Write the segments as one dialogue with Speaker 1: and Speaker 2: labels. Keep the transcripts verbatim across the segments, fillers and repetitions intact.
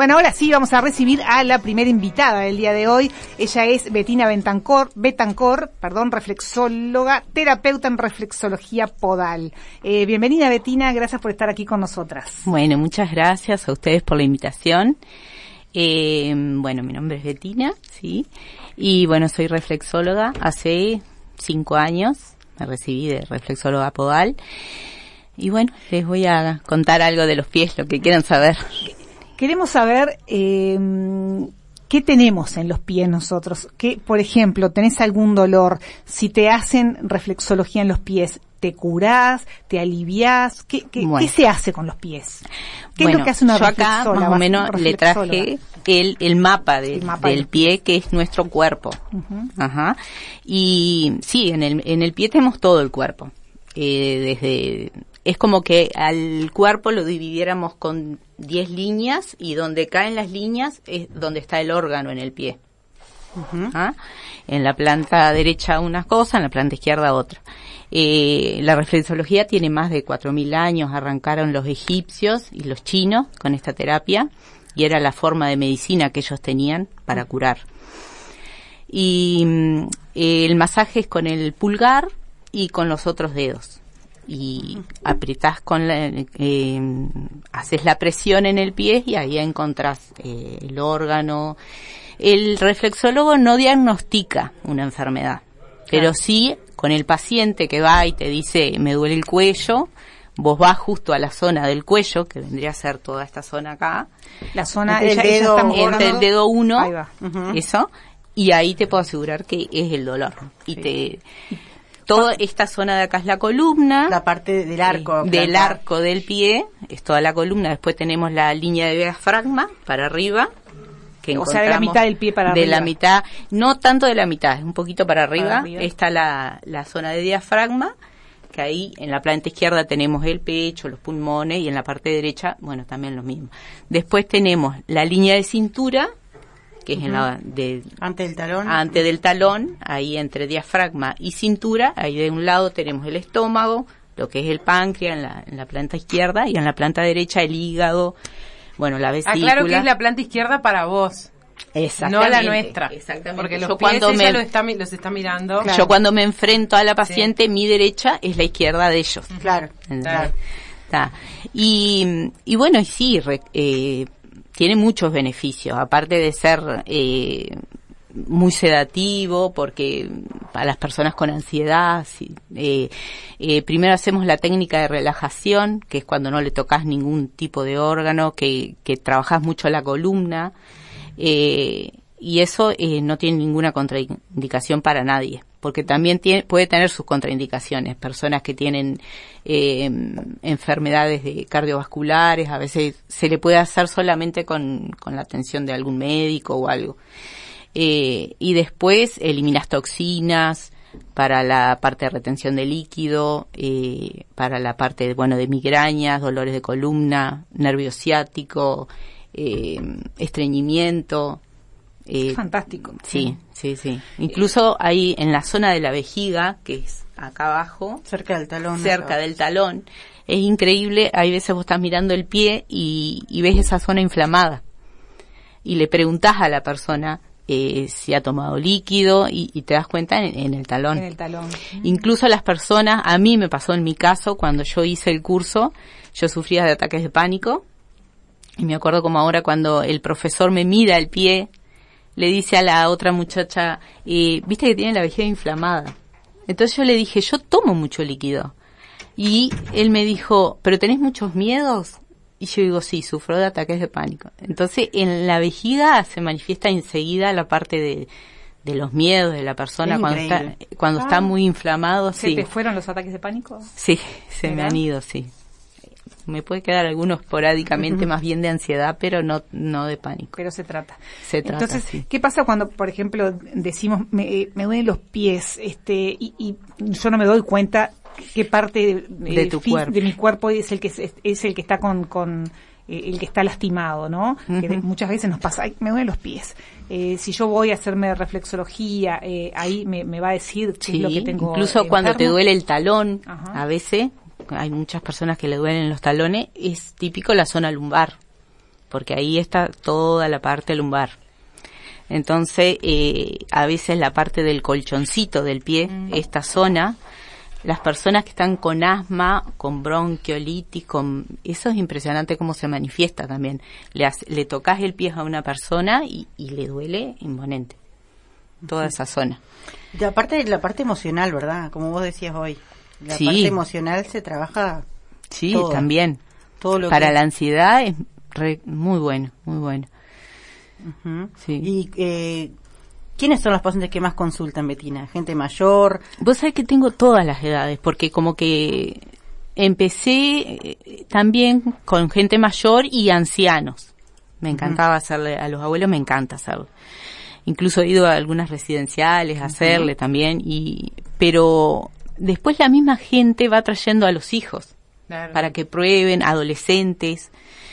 Speaker 1: Bueno, ahora sí vamos a recibir a la primera invitada del día de hoy. Ella es Bettina Betancor, Betancor, perdón, reflexóloga, terapeuta en reflexología podal. Eh, bienvenida, Bettina, gracias por estar aquí con nosotras.
Speaker 2: Bueno, muchas gracias a ustedes por la invitación. Eh, bueno, mi nombre es Bettina, sí, y bueno, soy reflexóloga hace cinco años, me recibí de reflexóloga podal. Y bueno, les voy a contar algo de los pies, lo que quieran saber.
Speaker 1: Queremos saber eh, qué tenemos en los pies nosotros. ¿Qué, por ejemplo, tenés algún dolor? Si te hacen reflexología en los pies, ¿te curás? ¿Te aliviás? ¿Qué, qué, bueno. ¿qué se hace con los pies? ¿Qué
Speaker 2: bueno,
Speaker 1: es lo que hace una
Speaker 2: yo acá más o menos le traje el, el mapa, de, el mapa del de pie, que es nuestro cuerpo. Uh-huh. Ajá. Y sí, en el, en el pie tenemos todo el cuerpo. Eh, desde... Es como que al cuerpo lo dividiéramos con diez líneas y donde caen las líneas es donde está el órgano en el pie. Uh-huh. ¿Ah? En la planta derecha una cosa, en la planta izquierda otra. Eh, la reflexología tiene más de cuatro mil años, arrancaron los egipcios y los chinos con esta terapia y era la forma de medicina que ellos tenían para curar. Y eh, el masaje es con el pulgar y con los otros dedos. Y apretás con la, eh, haces la presión en el pie y ahí encontrás eh, el órgano. El reflexólogo no diagnostica una enfermedad, claro. Pero sí con el paciente que va y te dice me duele el cuello, vos vas justo a la zona del cuello, que vendría a ser toda esta zona acá,
Speaker 1: la zona
Speaker 2: del dedo, entre el dedo uno,
Speaker 1: ahí va. Uh-huh.
Speaker 2: Eso, y ahí te puedo asegurar que es el dolor. Y sí. te Toda esta zona de acá es la columna.
Speaker 3: La parte del arco.
Speaker 2: Eh, del arco del pie, es toda la columna. Después tenemos la línea de diafragma para arriba. Que
Speaker 1: o sea, de la mitad del pie para
Speaker 2: de
Speaker 1: arriba.
Speaker 2: De la mitad, no tanto de la mitad, un poquito para arriba.
Speaker 1: Para arriba.
Speaker 2: Está la, la zona de diafragma, que ahí en la planta izquierda tenemos el pecho, los pulmones, y en la parte derecha, bueno, también lo mismo. Después tenemos la línea de cintura, que es uh-huh. en la de
Speaker 3: antes del talón
Speaker 2: antes del talón, ahí entre diafragma y cintura, ahí de un lado tenemos el estómago, lo que es el páncreas en la, en la planta izquierda, y en la planta derecha el hígado, bueno, la vesícula.
Speaker 4: Ah, claro que es la planta izquierda para vos.
Speaker 2: Exactamente.
Speaker 4: No la nuestra.
Speaker 2: Exactamente.
Speaker 4: Porque los
Speaker 2: yo
Speaker 4: pies
Speaker 2: cuando
Speaker 4: ella
Speaker 2: me,
Speaker 4: lo está, los está mirando.
Speaker 2: Claro. Yo cuando me enfrento a la paciente, sí. Mi derecha es la izquierda de ellos.
Speaker 3: Claro.
Speaker 2: claro. Está. Y, y bueno, y sí, re, eh, tiene muchos beneficios, aparte de ser eh, muy sedativo, porque para las personas con ansiedad, sí, eh, eh, primero hacemos la técnica de relajación, que es cuando no le tocas ningún tipo de órgano, que, que trabajas mucho la columna, eh, y eso eh, no tiene ninguna contraindicación para nadie, porque también tiene, puede tener sus contraindicaciones. Personas que tienen eh, enfermedades de cardiovasculares, a veces se le puede hacer solamente con, con la atención de algún médico o algo. Eh, y después eliminas toxinas para la parte de retención de líquido, eh, para la parte de, bueno, de migrañas, dolores de columna, nervio ciático, eh, estreñimiento.
Speaker 1: Eh, Fantástico.
Speaker 2: Sí, sí, sí. Incluso ahí en la zona de la vejiga, que es acá abajo,
Speaker 3: cerca del talón,
Speaker 2: cerca del talón, es increíble. Hay veces vos estás mirando el pie y, y ves esa zona inflamada y le preguntás a la persona eh, si ha tomado líquido y, y te das cuenta en, en el talón.
Speaker 1: En el talón.
Speaker 2: Incluso las personas, a mí me pasó en mi caso cuando yo hice el curso, yo sufría de ataques de pánico y me acuerdo como ahora cuando el profesor me mira el pie, le dice a la otra muchacha, eh, viste que tiene la vejiga inflamada. Entonces yo le dije, yo tomo mucho líquido. Y él me dijo, ¿pero tenés muchos miedos? Y yo digo, sí, sufro de ataques de pánico. Entonces en la vejiga se manifiesta enseguida la parte de, de los miedos de la persona cuando está, cuando ah, está muy inflamado.
Speaker 1: ¿Se
Speaker 2: sí.
Speaker 1: te fueron los ataques de pánico?
Speaker 2: Sí, se ¿verdad? Me han ido, sí. Me puede quedar algunos esporádicamente, uh-huh. más bien de ansiedad, pero no no de pánico.
Speaker 1: Pero se trata.
Speaker 2: Se trata,
Speaker 1: Entonces,
Speaker 2: sí.
Speaker 1: ¿qué pasa cuando, por ejemplo, decimos, me, me duelen los pies, este, y, y yo no me doy cuenta qué parte de,
Speaker 2: de tu
Speaker 1: fi,
Speaker 2: cuerpo
Speaker 1: de mi cuerpo es el que es, es el que está con, con eh, el que está lastimado, ¿no? Uh-huh. Que de, muchas veces nos pasa, ay, me duelen los pies. Eh, si yo voy a hacerme reflexología, eh, ahí me, me va a decir qué
Speaker 2: sí,
Speaker 1: es lo que tengo.
Speaker 2: Incluso
Speaker 1: enfermo.
Speaker 2: Cuando te duele el talón,
Speaker 1: uh-huh.
Speaker 2: a veces hay muchas personas que le duelen los talones, es típico la zona lumbar, porque ahí está toda la parte lumbar. Entonces, eh, a veces la parte del colchoncito del pie, mm. esta zona, las personas que están con asma, con bronquiolitis, con eso es impresionante cómo se manifiesta también. Le, hace, le tocas el pie a una persona y, y le duele imponente toda esa zona.
Speaker 3: Y aparte de la parte emocional, ¿verdad? Como vos decías hoy, la
Speaker 2: sí.
Speaker 3: parte emocional se trabaja.
Speaker 2: Sí,
Speaker 3: todo,
Speaker 2: también.
Speaker 3: Todo lo
Speaker 2: Para
Speaker 3: que...
Speaker 2: la ansiedad es re, muy bueno, muy bueno.
Speaker 3: Uh-huh.
Speaker 2: Sí.
Speaker 3: Y eh, ¿quiénes son los pacientes que más consultan, Betina? ¿Gente mayor?
Speaker 2: Vos sabés que tengo todas las edades, porque como que empecé eh, también con gente mayor y ancianos. Me encantaba uh-huh. hacerle, a los abuelos me encanta hacerlo. Incluso he ido a algunas residenciales a hacerle uh-huh. también, y pero después la misma gente va trayendo a los hijos claro. para que prueben, adolescentes.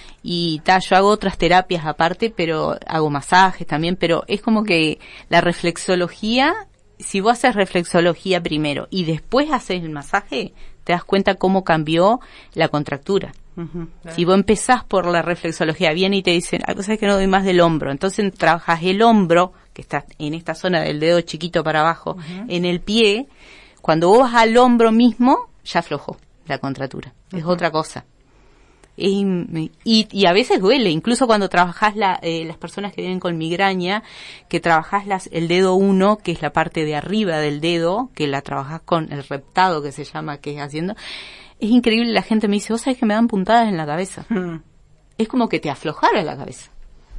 Speaker 2: Y ta, yo hago otras terapias aparte, pero hago masajes también, pero es como que la reflexología, si vos haces reflexología primero y después haces el masaje, te das cuenta cómo cambió la contractura. Uh-huh. Si vos empezás por la reflexología, viene y te dicen, ah, sabes que no doy más del hombro, entonces trabajas el hombro, que está en esta zona del dedo chiquito para abajo, uh-huh. en el pie, cuando vos vas al hombro mismo, ya aflojó la contractura, uh-huh. es otra cosa. Y, y, y a veces duele, incluso cuando trabajás la, eh, las personas que vienen con migraña, que trabajás las, el dedo uno, que es la parte de arriba del dedo, que la trabajás con el reptado que se llama, que es haciendo, es increíble, la gente me dice, vos sabés que me dan puntadas en la cabeza. Mm. Es como que te aflojara la cabeza.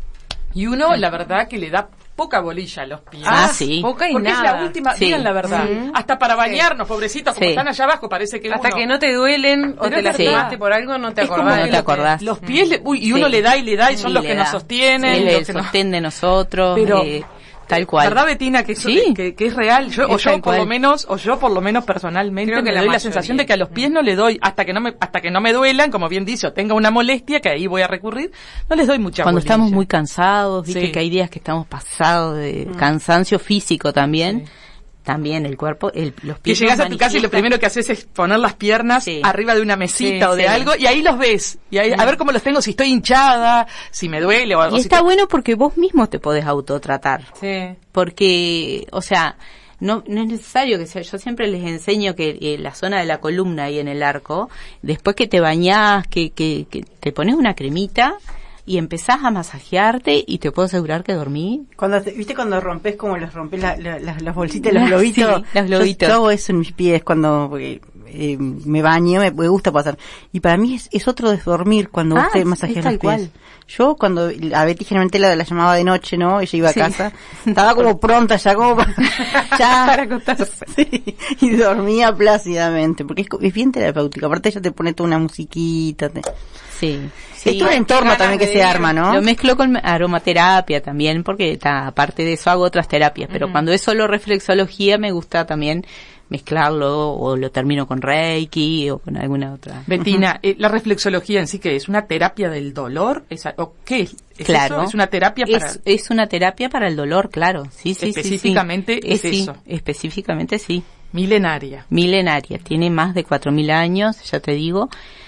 Speaker 5: Y uno, la verdad, que le da poca bolilla a los pies.
Speaker 2: Ah, sí.
Speaker 5: Poca y porque nada. Es la última, sí. digan la verdad. Sí. Hasta para bañarnos, sí. pobrecitos, como sí. están allá abajo, parece que
Speaker 4: hasta
Speaker 5: uno...
Speaker 4: que no te duelen o te lastimaste sí. por algo, no te acordás.
Speaker 2: No te acordás.
Speaker 5: Los pies, le, uy, y uno sí. le da y le da, y son sí, los que da. nos sostienen.
Speaker 2: Sí,
Speaker 5: los
Speaker 2: el
Speaker 5: que
Speaker 2: sostén
Speaker 5: nos...
Speaker 2: de nosotros.
Speaker 5: Pero...
Speaker 2: Eh, Tal cual.
Speaker 5: ¿Verdad, Betina? Que,
Speaker 2: sí.
Speaker 5: que, que es real. Yo, o yo por
Speaker 2: cual.
Speaker 5: lo menos, o yo por lo menos personalmente
Speaker 4: Creo que
Speaker 5: me
Speaker 4: la
Speaker 5: doy
Speaker 4: mayoría.
Speaker 5: la sensación de que a los pies no le doy, hasta que no me, hasta que no me duelan, como bien dice, o tenga una molestia, que ahí voy a recurrir, no les doy mucha
Speaker 2: Cuando
Speaker 5: bolilla.
Speaker 2: estamos muy cansados, viste sí. que hay días que estamos pasados de mm. cansancio físico también. Sí. También el cuerpo, el, los pies.
Speaker 5: Que llegas a tu casa y lo primero que haces es poner las piernas sí. arriba de una mesita sí, o de sí. algo, y ahí los ves. Y ahí, sí. a ver cómo los tengo, si estoy hinchada, si me duele o algo.
Speaker 2: Y está
Speaker 5: si te...
Speaker 2: bueno porque vos mismo te podés autotratar.
Speaker 4: Sí.
Speaker 2: Porque, o sea, no, no es necesario que sea, yo siempre les enseño que eh, la zona de la columna y en el arco, después que te bañás, que, que, que te pones una cremita, y empezás a masajearte y te puedo asegurar que dormí.
Speaker 3: Cuando te, ¿viste cuando rompes como les rompes la, la, la, las bolsitas, los globitos?
Speaker 2: Sí, los globitos.
Speaker 3: Yo, yo hago eso en mis pies cuando porque, eh, me baño, me, me gusta pasar. Y para mí es, es otro de dormir cuando
Speaker 2: ah,
Speaker 3: vos te masajeas los pies.
Speaker 2: Cual.
Speaker 3: Yo cuando a Betty generalmente la, la llamaba de noche, ¿no? Ella iba a sí. casa, estaba como pronta ya como para, ya,
Speaker 2: para acostarse.
Speaker 3: Sí, y dormía plácidamente, porque es, es bien terapéutico. Aparte ella te pone toda una musiquita. Te,
Speaker 2: sí.
Speaker 3: Sí, es todo un entorno también que se arma, ¿no?
Speaker 2: Lo mezclo con aromaterapia también, porque ta, aparte de eso hago otras terapias, pero uh-huh. cuando es solo reflexología me gusta también mezclarlo, o lo termino con Reiki o con alguna otra.
Speaker 5: Betina, uh-huh. eh, la reflexología en sí, ¿qué es? ¿Una terapia del dolor? ¿Es, o qué es? ¿Es
Speaker 2: claro.
Speaker 5: eso? ¿Es una terapia para...?
Speaker 2: Es, es una terapia para el dolor, claro. Sí, sí,
Speaker 5: específicamente
Speaker 2: sí, sí.
Speaker 5: es, es
Speaker 2: eso. Sí, específicamente sí.
Speaker 5: Milenaria.
Speaker 2: Milenaria. Tiene más de cuatro mil años, ya te digo.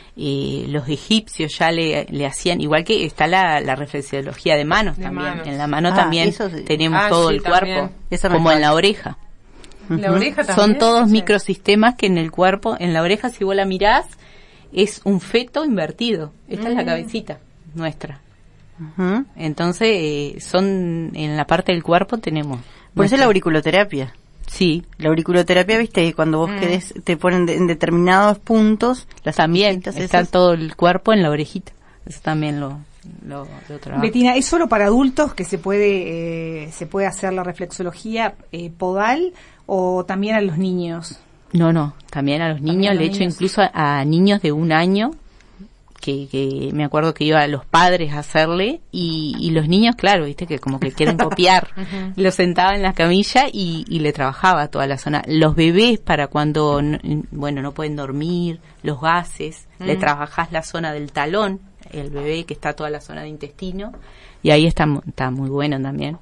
Speaker 2: Eh, los egipcios ya le, le hacían, igual que está la, la reflexología de manos de también, manos. En la mano ah, también sí. tenemos ah, todo sí, el cuerpo, como en la oreja.
Speaker 4: La uh-huh. oreja también.
Speaker 2: Son todos
Speaker 4: sí.
Speaker 2: microsistemas que en el cuerpo, en la oreja si vos la mirás, es un feto invertido. Esta uh-huh. es la cabecita nuestra. Uh-huh. Entonces, eh, son, en la parte del cuerpo tenemos.
Speaker 3: Por eso es la auriculoterapia.
Speaker 2: Sí.
Speaker 3: La auriculoterapia, viste, cuando vos mm. querés, te ponen de, en determinados puntos.
Speaker 2: Las también, está esas. Todo el cuerpo en la orejita. Eso también lo, lo, lo trabajo.
Speaker 1: Betina, ¿es solo para adultos que se puede, eh, se puede hacer la reflexología eh, podal o también a los niños?
Speaker 2: No, no, también a los niños. Le he hecho incluso a, a niños de un año. Que, que me acuerdo que iba a los padres a hacerle y, y los niños, claro, viste que como que quieren copiar, uh-huh. lo sentaba en la camilla y, y le trabajaba toda la zona. Los bebés para cuando, bueno, no pueden dormir, los gases, uh-huh. le trabajás la zona del talón, el bebé que está toda la zona de intestino y ahí está, está muy bueno también.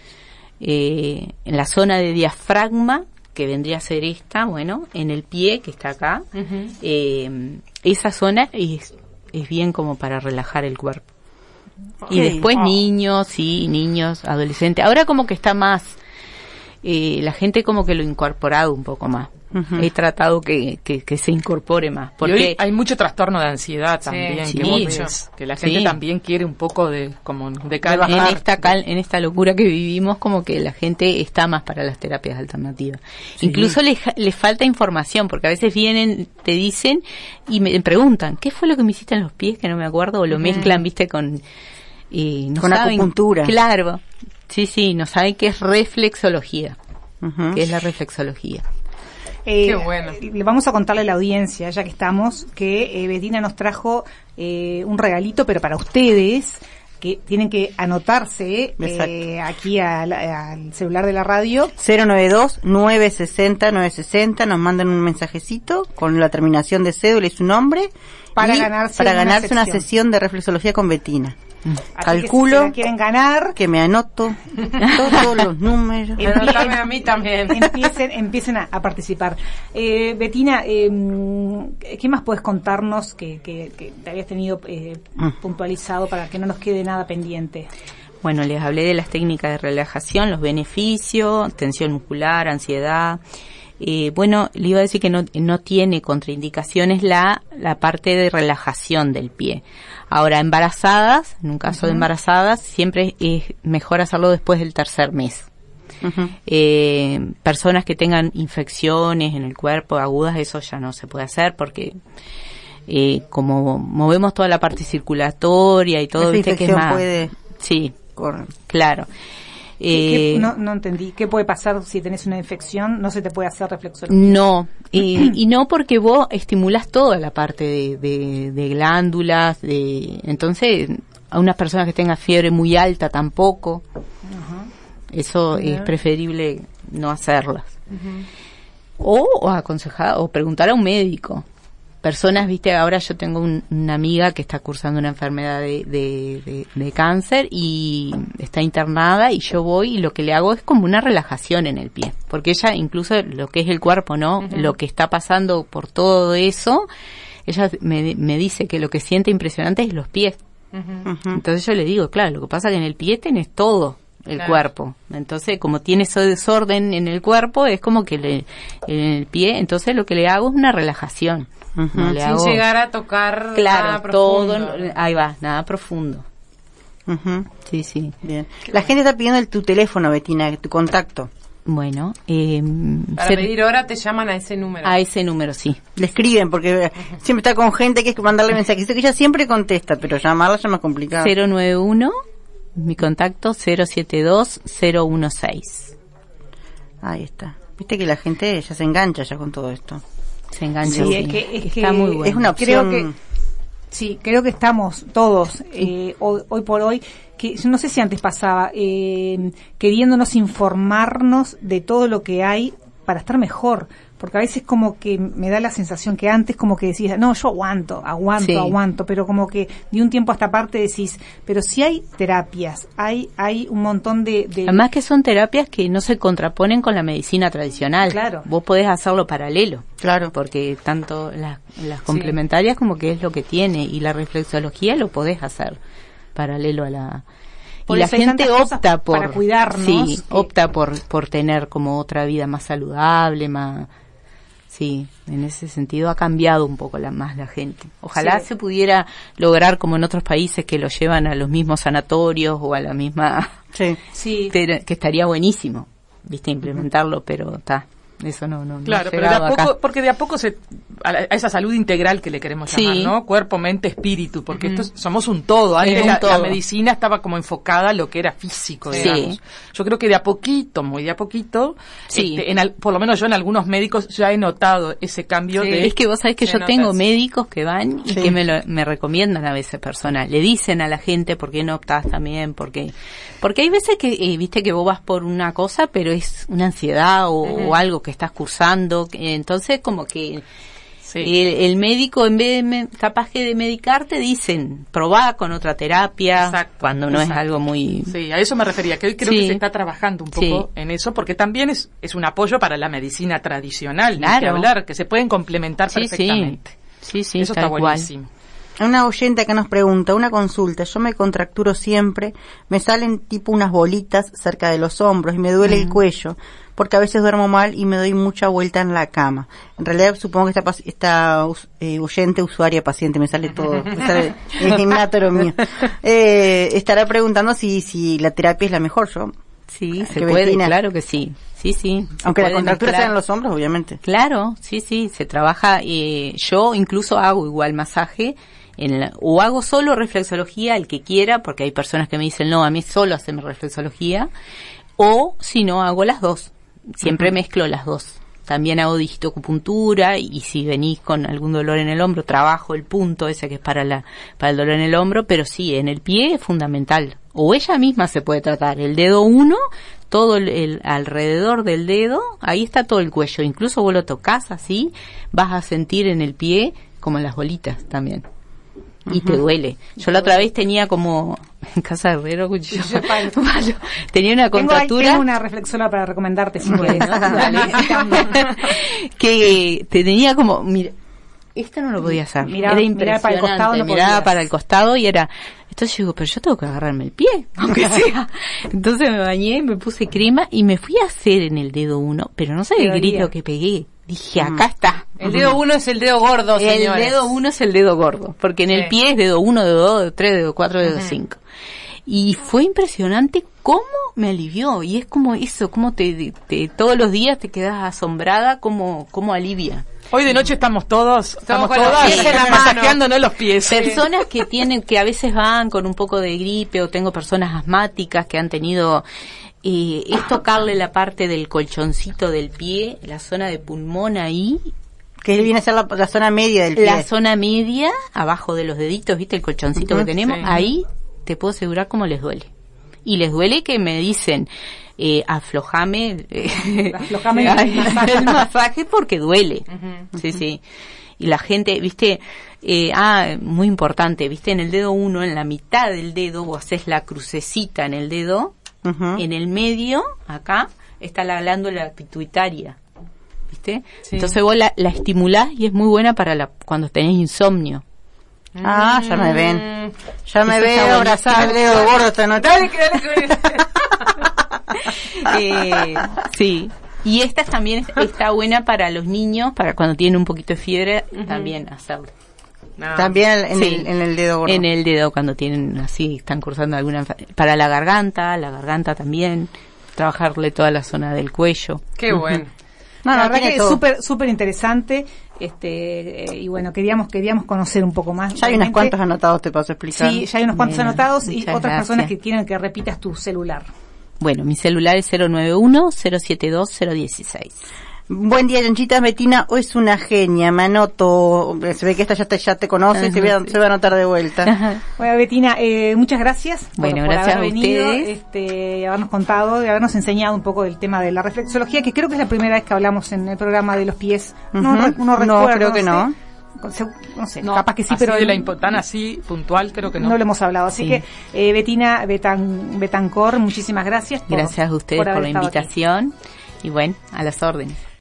Speaker 2: Eh, en la zona de diafragma, que vendría a ser esta, bueno, en el pie que está acá, uh-huh. eh, esa zona es es bien como para relajar el cuerpo. Y okay. después oh. niños, sí, niños, adolescentes. Ahora como que está más, eh, la gente como que lo ha incorporado un poco más. Uh-huh. He tratado que, que, que se incorpore más. Porque
Speaker 5: y hoy hay mucho trastorno de ansiedad también,
Speaker 2: sí,
Speaker 5: que,
Speaker 2: sí,
Speaker 5: mucho, que la gente sí. también quiere un poco de como de calma.
Speaker 2: En esta cal, en esta locura que vivimos, como que la gente está más para las terapias alternativas. Sí. Incluso les, les falta información, porque a veces vienen, te dicen y me preguntan, ¿qué fue lo que me hiciste en los pies? Que no me acuerdo, o lo uh-huh. mezclan, viste, con... Eh, no
Speaker 3: con
Speaker 2: saben,
Speaker 3: acupuntura.
Speaker 2: Claro, sí, sí, no saben qué es reflexología, uh-huh. qué es la reflexología.
Speaker 1: Eh, Qué bueno. Le vamos a contarle a la audiencia, ya que estamos, que eh, Bettina nos trajo eh, un regalito, pero para ustedes, que tienen que anotarse eh, aquí al, al celular de la radio.
Speaker 3: cero nueve dos, nueve seis cero, nueve seis cero, nos mandan un mensajecito con la terminación de cédula y su nombre.
Speaker 1: Para ganarse,
Speaker 3: para
Speaker 1: una,
Speaker 3: ganarse
Speaker 1: sección.
Speaker 3: una sesión de reflexología con Bettina.
Speaker 1: Así
Speaker 3: Calculo
Speaker 1: que si quieren ganar,
Speaker 3: que me anoto todos los números.
Speaker 4: Anotame a mí también.
Speaker 1: Empiecen, empiecen a, a participar. Eh, Bettina, eh, ¿qué más puedes contarnos que, que, que te habías tenido eh, puntualizado para que no nos quede nada pendiente?
Speaker 2: Bueno, les hablé de las técnicas de relajación, los beneficios, tensión muscular, ansiedad. Eh, bueno, le iba a decir que no, no tiene contraindicaciones la, la parte de relajación del pie. Ahora, embarazadas, en un caso uh-huh. de embarazadas, siempre es mejor hacerlo después del tercer mes. Uh-huh. Eh, personas que tengan infecciones en el cuerpo agudas, eso ya no se puede hacer porque eh, como movemos toda la parte circulatoria y todo,
Speaker 3: esa
Speaker 2: viste que es más...
Speaker 3: puede...
Speaker 2: Sí,
Speaker 3: correr.
Speaker 2: Claro.
Speaker 1: ¿Qué, qué, no, no entendí. ¿Qué puede pasar si tenés una infección? ¿No se te puede hacer reflexología?
Speaker 2: No, y, y no porque vos estimulás toda la parte de, de, de glándulas, de entonces a unas personas que tengan fiebre muy alta tampoco. Uh-huh. Eso uh-huh. es preferible no hacerlas. Uh-huh. O, o aconsejar, o preguntar a un médico. Personas, viste, ahora yo tengo un, una amiga que está cursando una enfermedad de, de, de, de cáncer y está internada y yo voy y lo que le hago es como una relajación en el pie, porque ella incluso lo que es el cuerpo, ¿no? Uh-huh. Lo que está pasando por todo eso, ella me, me dice que lo que siente impresionante es los pies. Uh-huh. Entonces yo le digo, claro, lo que pasa es que en el pie tenés todo el claro. cuerpo, entonces como tiene ese desorden en el cuerpo es como que le, en el pie, entonces lo que le hago es una relajación.
Speaker 4: Uh-huh. No le Sin hago... llegar a tocar
Speaker 2: claro,
Speaker 4: nada profundo.
Speaker 2: Todo, ahí va, nada profundo.
Speaker 3: Uh-huh.
Speaker 2: Sí, sí.
Speaker 3: Bien. La gente está pidiendo el, tu teléfono, Bettina, tu contacto.
Speaker 2: Bueno, eh,
Speaker 4: para ser... pedir hora te llaman a ese número.
Speaker 2: A ese número, sí.
Speaker 3: Le escriben porque uh-huh. siempre está con gente que hay que mandarle mensajes. Que ella siempre contesta, pero llamarla ya es más complicado.
Speaker 2: cero nueve uno, mi contacto cero siete dos cero uno seis.
Speaker 3: Ahí está. Viste que la gente ya se engancha ya con todo esto.
Speaker 2: Se engancha.
Speaker 1: Sí, es que, es que
Speaker 2: está muy bueno.
Speaker 3: Es una opción.
Speaker 1: Creo que, sí, creo que estamos todos eh, hoy, hoy por hoy, que no sé si antes pasaba, eh, queriéndonos informarnos de todo lo que hay para estar mejor, porque a veces como que me da la sensación que antes como que decías, no, yo aguanto, aguanto, sí. aguanto, pero como que de un tiempo a esta parte decís, pero si hay terapias, hay hay un montón de, de...
Speaker 2: Además que son terapias que no se contraponen con la medicina tradicional.
Speaker 1: Claro.
Speaker 2: Vos podés hacerlo paralelo.
Speaker 3: Claro.
Speaker 2: Porque tanto las, las complementarias sí. como que es lo que tiene, y la reflexología lo podés hacer paralelo a la...
Speaker 1: Por
Speaker 2: y la gente opta por...
Speaker 1: Para cuidarnos.
Speaker 2: Sí, que... opta por, por tener como otra vida más saludable, más... Sí, en ese sentido ha cambiado un poco la, más la gente. Ojalá sí. se pudiera lograr como en otros países que lo llevan a los mismos sanatorios o a la misma...
Speaker 3: Sí,
Speaker 1: sí.
Speaker 2: que estaría buenísimo, viste, implementarlo, pero está... Eso no, no,
Speaker 5: claro,
Speaker 2: no
Speaker 5: pero de a poco, acá. Porque de a poco se, a, la, a esa salud integral que le queremos llamar, sí. ¿no? Cuerpo, mente, espíritu, porque uh-huh. esto somos un todo. Antes sí, la, todo. la medicina estaba como enfocada a lo que era físico,
Speaker 2: sí.
Speaker 5: digamos. Yo creo que de a poquito, muy de a poquito,
Speaker 2: sí.
Speaker 5: este, en al, por lo menos yo en algunos médicos ya he notado ese cambio.
Speaker 2: Sí.
Speaker 5: De,
Speaker 2: es que vos sabés que yo
Speaker 5: notas.
Speaker 2: tengo médicos que van y
Speaker 3: sí.
Speaker 2: que me, lo, me recomiendan a veces personas. Le dicen a la gente por qué no optás también, porque porque hay veces que, eh, viste que vos vas por una cosa, pero es una ansiedad o, uh-huh. o algo que estás cursando. Entonces como que sí. el, el médico en vez de me, capaz que de medicarte dicen probá con otra terapia.
Speaker 5: Exacto,
Speaker 2: cuando no
Speaker 5: exacto.
Speaker 2: es algo muy...
Speaker 5: Sí, a eso me refería, que hoy creo
Speaker 2: sí.
Speaker 5: que se está trabajando un poco sí. en eso, porque también es, es un apoyo para la medicina tradicional,
Speaker 2: claro.
Speaker 5: ni que hablar, que se pueden complementar
Speaker 2: sí,
Speaker 5: perfectamente.
Speaker 2: Sí, sí, sí
Speaker 5: eso está
Speaker 2: cual.
Speaker 5: buenísimo.
Speaker 3: Una oyente acá nos pregunta, una consulta, yo me contracturo siempre, me salen tipo unas bolitas cerca de los hombros y me duele uh-huh. el cuello, porque a veces duermo mal y me doy mucha vuelta en la cama. En realidad supongo que esta, esta eh, oyente, usuaria, paciente, me sale todo, me sale es innato lo mío. Eh, estará preguntando si, si la terapia es la mejor, yo.
Speaker 2: Sí, se puede, Bettina. Claro que sí. Sí, sí.
Speaker 3: Aunque la contractura sea en los hombros, obviamente.
Speaker 2: Claro, sí, sí, se trabaja. Eh, yo incluso hago igual masaje. En la, o hago solo reflexología, el que quiera, porque hay personas que me dicen, no, a mí solo hacen reflexología, o si no, hago las dos. Siempre uh-huh. mezclo las dos. También hago digitoacupuntura, y si venís con algún dolor en el hombro, trabajo el punto ese que es para la para el dolor en el hombro, pero sí, en el pie es fundamental. O ella misma se puede tratar. El dedo uno, todo el, el alrededor del dedo, ahí está todo el cuello. Incluso vos lo tocas así, vas a sentir en el pie como en las bolitas también. Y uh-huh. te duele. Yo la otra vez tenía como en casa de Herrero, cuchillo, palo. Palo. Tenía una contractura.
Speaker 1: Tengo, tengo una reflexora para recomendarte si quieres.
Speaker 2: Que tenía como, mira, esto no lo podía hacer. Mirá, era impresionante. Miraba para el costado, no miraba para el costado y era. Entonces yo digo, pero yo tengo que agarrarme el pie, aunque sea. Entonces me bañé, me puse crema y me fui a hacer en el dedo uno, pero no sé el grito que pegué. Dije, acá está.
Speaker 4: El dedo uno es el dedo gordo, señores.
Speaker 2: El dedo uno es el dedo gordo, porque en sí. el pie es dedo uno, dedo dos, dedo tres, dedo cuatro, dedo uh-huh. cinco. Y fue impresionante cómo me alivió. Y es como eso, cómo te, te todos los días te quedas asombrada, cómo, cómo alivia.
Speaker 5: Hoy de noche estamos todos, estamos, estamos todas masajeándonos los pies.
Speaker 2: Personas que tienen, que a veces van con un poco de gripe, o tengo personas asmáticas que han tenido, eh, es tocarle la parte del colchoncito del pie, la zona de pulmón ahí.
Speaker 3: Que viene a ser la, la zona media del pie.
Speaker 2: La zona media, abajo de los deditos, ¿viste? El colchoncito uh-huh, que tenemos, sí. ahí te puedo asegurar cómo les duele. Y les duele que me dicen, eh, aflojame, eh,
Speaker 1: aflojame el, masaje.
Speaker 2: el masaje porque duele. Uh-huh, sí, uh-huh. sí. Y la gente, viste, eh, ah, muy importante, viste, en el dedo uno, en la mitad del dedo, vos haces la crucecita en el dedo, uh-huh. en el medio, acá, está la glándula pituitaria, viste. Sí. Entonces vos la, la estimulás y es muy buena para la, cuando tenés insomnio.
Speaker 3: Ah, ya me ven. Ya me veo abrazada el dedo gordo esta noche. Dale, que dale,
Speaker 2: que eh, sí. Y esta también está buena para los niños, para cuando tienen un poquito de fiebre, uh-huh. también hacerlo.
Speaker 3: No. También en, sí. el, en el dedo gordo.
Speaker 2: En el dedo cuando tienen así, están cursando alguna... Para la garganta, la garganta también, trabajarle toda la zona del cuello.
Speaker 4: Qué bueno.
Speaker 1: No, no, la verdad que es súper súper interesante, este eh, y bueno, queríamos queríamos conocer un poco más.
Speaker 3: Ya hay unos cuantos anotados, te paso a explicar.
Speaker 1: Sí, ya hay unos cuantos Bien, anotados y otras
Speaker 2: gracias.
Speaker 1: Personas que quieren que repitas tu celular.
Speaker 2: Bueno, mi celular es cero nueve uno, cero siete dos, cero uno seis.
Speaker 3: Buen día, Yanchita. Bettina, hoy es una genia, me anoto, se ve que esta ya te, ya te conoce, se, va, sí. se va a anotar de vuelta.
Speaker 1: Ajá. Bueno, Bettina, eh, muchas gracias
Speaker 2: bueno,
Speaker 1: por,
Speaker 2: gracias
Speaker 1: por haber
Speaker 2: a
Speaker 1: venido,
Speaker 2: ustedes.
Speaker 1: este, habernos contado y habernos enseñado un poco del tema de la reflexología, que creo que es la primera vez que hablamos en el programa de los pies.
Speaker 3: Uh-huh.
Speaker 1: No, no,
Speaker 3: no
Speaker 1: recuerdo,
Speaker 3: creo que no.
Speaker 1: Sé. No sé,
Speaker 5: no,
Speaker 1: capaz que sí,
Speaker 5: así
Speaker 1: pero
Speaker 5: de la impo- tan así puntual creo que no.
Speaker 1: No lo hemos hablado, así sí. que eh, Bettina Betan, Betancor, muchísimas gracias.
Speaker 2: Por, gracias a ustedes por, por la invitación aquí. Y bueno, a las órdenes.